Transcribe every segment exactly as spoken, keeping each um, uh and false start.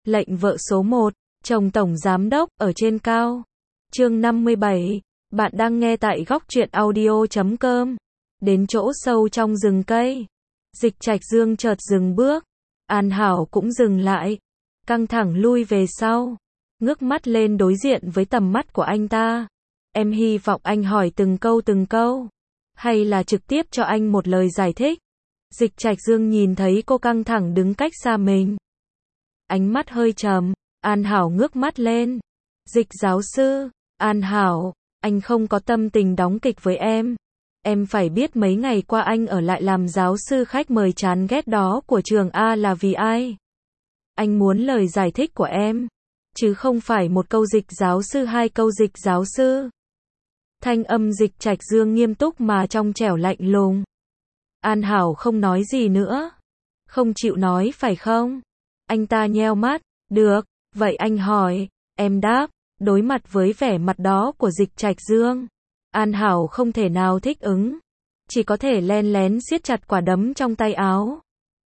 Lệnh vợ số một, chồng tổng giám đốc, ở trên cao. Chương năm mươi bảy, bạn đang nghe tại góc truyện audio chấm com. Đến chỗ sâu trong rừng cây, Dịch Trạch Dương chợt dừng bước. An Hảo cũng dừng lại, căng thẳng lui về sau, ngước mắt lên đối diện với tầm mắt của anh ta. Em hy vọng anh hỏi từng câu từng câu, hay là trực tiếp cho anh một lời giải thích. Dịch Trạch Dương nhìn thấy cô căng thẳng đứng cách xa mình, ánh mắt hơi trầm. An Hảo ngước mắt lên. Dịch giáo sư, An Hảo, anh không có tâm tình đóng kịch với em. Em phải biết mấy ngày qua anh ở lại làm giáo sư khách mời chán ghét đó của trường A là vì ai. Anh muốn lời giải thích của em, chứ không phải một câu dịch giáo sư hai câu dịch giáo sư. Thanh âm Dịch Trạch Dương nghiêm túc mà trong trẻo lạnh lùng. An Hảo không nói gì nữa. Không chịu nói phải không? Anh ta nheo mắt. Được, vậy anh hỏi. Em đáp. Đối mặt với vẻ mặt đó của Dịch Trạch Dương, An Hảo không thể nào thích ứng, chỉ có thể len lén siết chặt quả đấm trong tay áo.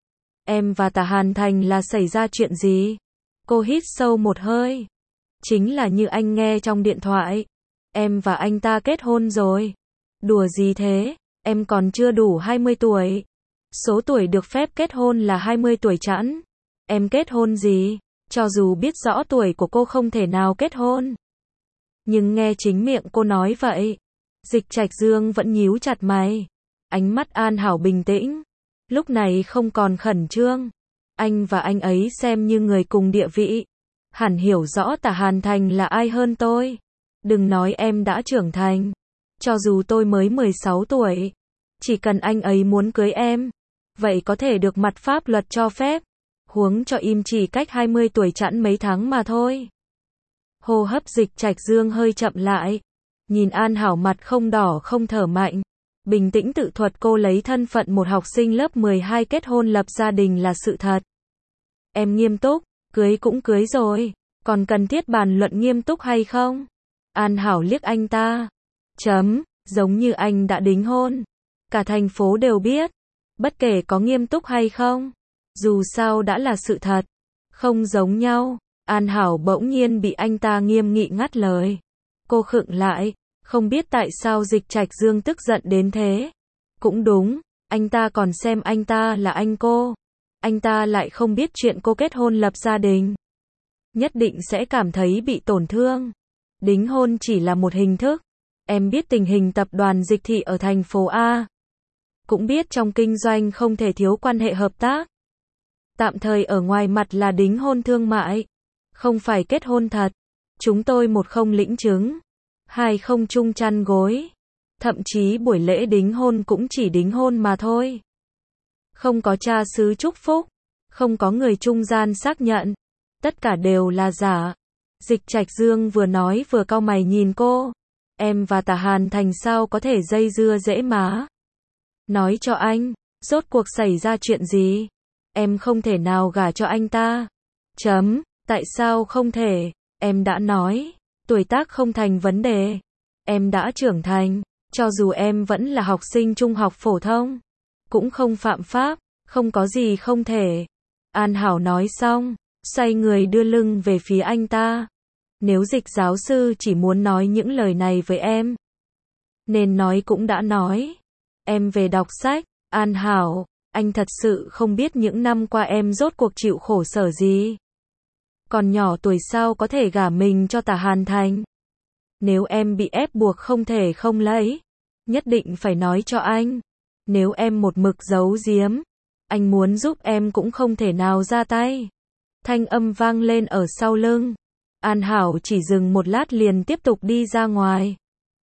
Em và Tả Hàn Thành là xảy ra chuyện gì? Cô hít sâu một hơi. Chính là như anh nghe trong điện thoại. Em và anh ta kết hôn rồi. Đùa gì thế? Em còn chưa đủ hai mươi tuổi. Số tuổi được phép kết hôn là hai mươi tuổi chẵn. Em kết hôn gì? Cho dù biết rõ tuổi của cô không thể nào kết hôn, nhưng nghe chính miệng cô nói vậy. Dịch Trạch Dương vẫn nhíu chặt mày. Ánh mắt An Hảo bình tĩnh, lúc này không còn khẩn trương. Anh và anh ấy xem như người cùng địa vị, hẳn hiểu rõ Tả Hàn Thành là ai hơn tôi. Đừng nói em đã trưởng thành, cho dù tôi mới mười sáu tuổi, chỉ cần anh ấy muốn cưới em, vậy có thể được mặt pháp luật cho phép. Huống cho im chỉ cách hai mươi tuổi chẵn mấy tháng mà thôi. Hô hấp Dịch Trạch Dương hơi chậm lại, nhìn An Hảo mặt không đỏ không thở mạnh, bình tĩnh tự thuật cô lấy thân phận một học sinh lớp mười hai kết hôn lập gia đình là sự thật. Em nghiêm túc, cưới cũng cưới rồi, còn cần thiết bàn luận nghiêm túc hay không? An Hảo liếc anh ta. Chấm, giống như anh đã đính hôn. Cả thành phố đều biết, bất kể có nghiêm túc hay không, dù sao đã là sự thật. Không giống nhau. An Hảo bỗng nhiên bị anh ta nghiêm nghị ngắt lời. Cô khựng lại, không biết tại sao Dịch Trạch Dương tức giận đến thế. Cũng đúng, anh ta còn xem anh ta là anh cô. Anh ta lại không biết chuyện cô kết hôn lập gia đình, nhất định sẽ cảm thấy bị tổn thương. Đính hôn chỉ là một hình thức. Em biết tình hình tập đoàn Dịch Thị ở thành phố A, cũng biết trong kinh doanh không thể thiếu quan hệ hợp tác. Tạm thời ở ngoài mặt là đính hôn thương mại, không phải kết hôn thật. Chúng tôi một không lĩnh chứng, hai không chung chăn gối, thậm chí buổi lễ đính hôn cũng chỉ đính hôn mà thôi. Không có cha xứ chúc phúc, không có người trung gian xác nhận, tất cả đều là giả. Dịch Trạch Dương vừa nói vừa cau mày nhìn cô. Em và Tả Hàn Thành sao có thể dây dưa dễ má? Nói cho anh, rốt cuộc xảy ra chuyện gì? Em không thể nào gả cho anh ta. Chấm, tại sao không thể? Em đã nói, tuổi tác không thành vấn đề. Em đã trưởng thành, cho dù em vẫn là học sinh trung học phổ thông, cũng không phạm pháp, không có gì không thể. An Hảo nói xong, xoay người đưa lưng về phía anh ta. Nếu Dịch giáo sư chỉ muốn nói những lời này với em, nên nói cũng đã nói. Em về đọc sách. An Hảo, anh thật sự không biết những năm qua em rốt cuộc chịu khổ sở gì. Còn nhỏ tuổi sao có thể gả mình cho Tả Hàn Thành. Nếu em bị ép buộc không thể không lấy, nhất định phải nói cho anh. Nếu em một mực giấu giếm, anh muốn giúp em cũng không thể nào ra tay. Thanh âm vang lên ở sau lưng. An Hảo chỉ dừng một lát liền tiếp tục đi ra ngoài.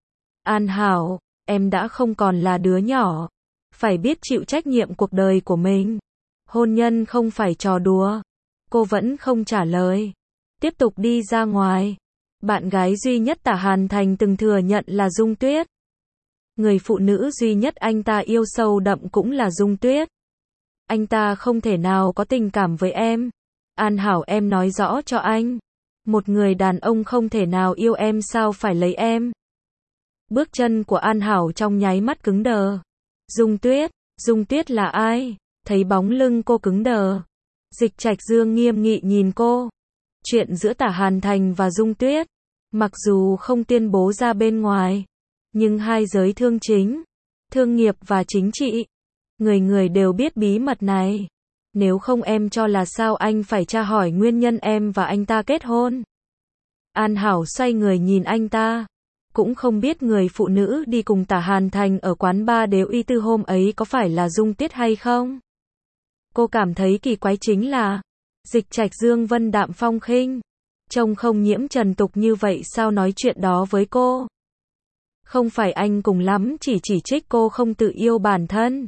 An Hảo, em đã không còn là đứa nhỏ, phải biết chịu trách nhiệm cuộc đời của mình. Hôn nhân không phải trò đùa. Cô vẫn không trả lời, tiếp tục đi ra ngoài. Bạn gái duy nhất Tả Hàn Thành từng thừa nhận là Dung Tuyết. Người phụ nữ duy nhất anh ta yêu sâu đậm cũng là Dung Tuyết. Anh ta không thể nào có tình cảm với em. An Hảo, em nói rõ cho anh. Một người đàn ông không thể nào yêu em sao phải lấy em. Bước chân của An Hảo trong nháy mắt cứng đờ. Dung Tuyết, Dung Tuyết là ai? Thấy bóng lưng cô cứng đờ, Dịch Trạch Dương nghiêm nghị nhìn cô. Chuyện giữa Tả Hàn Thành và Dung Tuyết, mặc dù không tuyên bố ra bên ngoài, nhưng hai giới thương chính, thương nghiệp và chính trị, người người đều biết bí mật này. Nếu không em cho là sao anh phải tra hỏi nguyên nhân em và anh ta kết hôn. An Hảo xoay người nhìn anh ta. Cũng không biết người phụ nữ đi cùng Tả Hàn Thành ở quán bar Đếu Y Tư hôm ấy có phải là Dung Tuyết hay không? Cô cảm thấy kỳ quái chính là Dịch Trạch Dương vân đạm phong khinh, trông không nhiễm trần tục như vậy sao nói chuyện đó với cô? Không phải anh cùng lắm chỉ chỉ trích cô không tự yêu bản thân,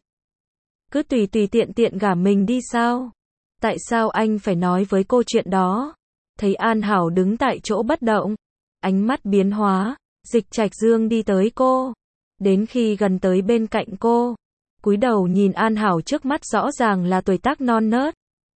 cứ tùy tùy tiện tiện gả mình đi sao? Tại sao anh phải nói với cô chuyện đó? Thấy An Hảo đứng tại chỗ bất động, ánh mắt biến hóa, Dịch Trạch Dương đi tới cô, đến khi gần tới bên cạnh cô, cúi đầu nhìn An Hảo trước mắt rõ ràng là tuổi tác non nớt,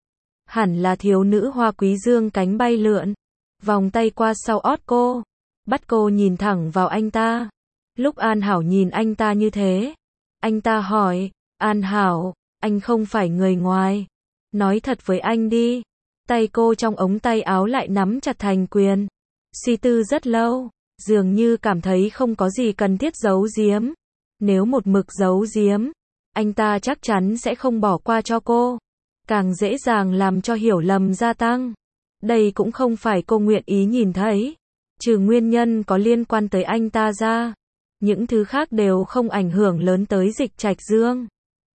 hẳn là thiếu nữ hoa quý dương cánh bay lượn, vòng tay qua sau ót cô, bắt cô nhìn thẳng vào anh ta. Lúc An Hảo nhìn anh ta như thế, anh ta hỏi, An Hảo, anh không phải người ngoài, nói thật với anh đi. Tay cô trong ống tay áo lại nắm chặt thành quyền, suy tư rất lâu, dường như cảm thấy không có gì cần thiết giấu giếm. Nếu một mực giấu giếm, anh ta chắc chắn sẽ không bỏ qua cho cô, càng dễ dàng làm cho hiểu lầm gia tăng. Đây cũng không phải cô nguyện ý nhìn thấy. Trừ nguyên nhân có liên quan tới anh ta ra, những thứ khác đều không ảnh hưởng lớn tới Dịch Trạch Dương.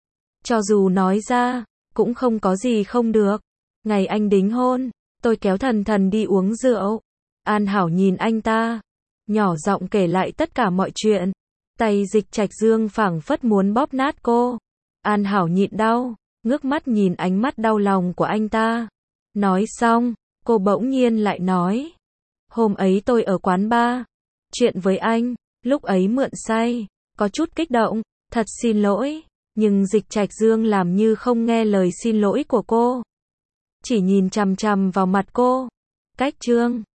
Cho dù nói ra, cũng không có gì không được. Ngày anh đính hôn, tôi kéo Thần Thần đi uống rượu. An Hảo nhìn anh ta, nhỏ giọng kể lại tất cả mọi chuyện. Tay Dịch Trạch Dương phảng phất muốn bóp nát cô. An Hảo nhịn đau, ngước mắt nhìn ánh mắt đau lòng của anh ta. Nói xong, cô bỗng nhiên lại nói, hôm ấy tôi ở quán bar, chuyện với anh, lúc ấy mượn say, có chút kích động, thật xin lỗi. Nhưng Dịch Trạch Dương làm như không nghe lời xin lỗi của cô, chỉ nhìn chằm chằm vào mặt cô. Cách chương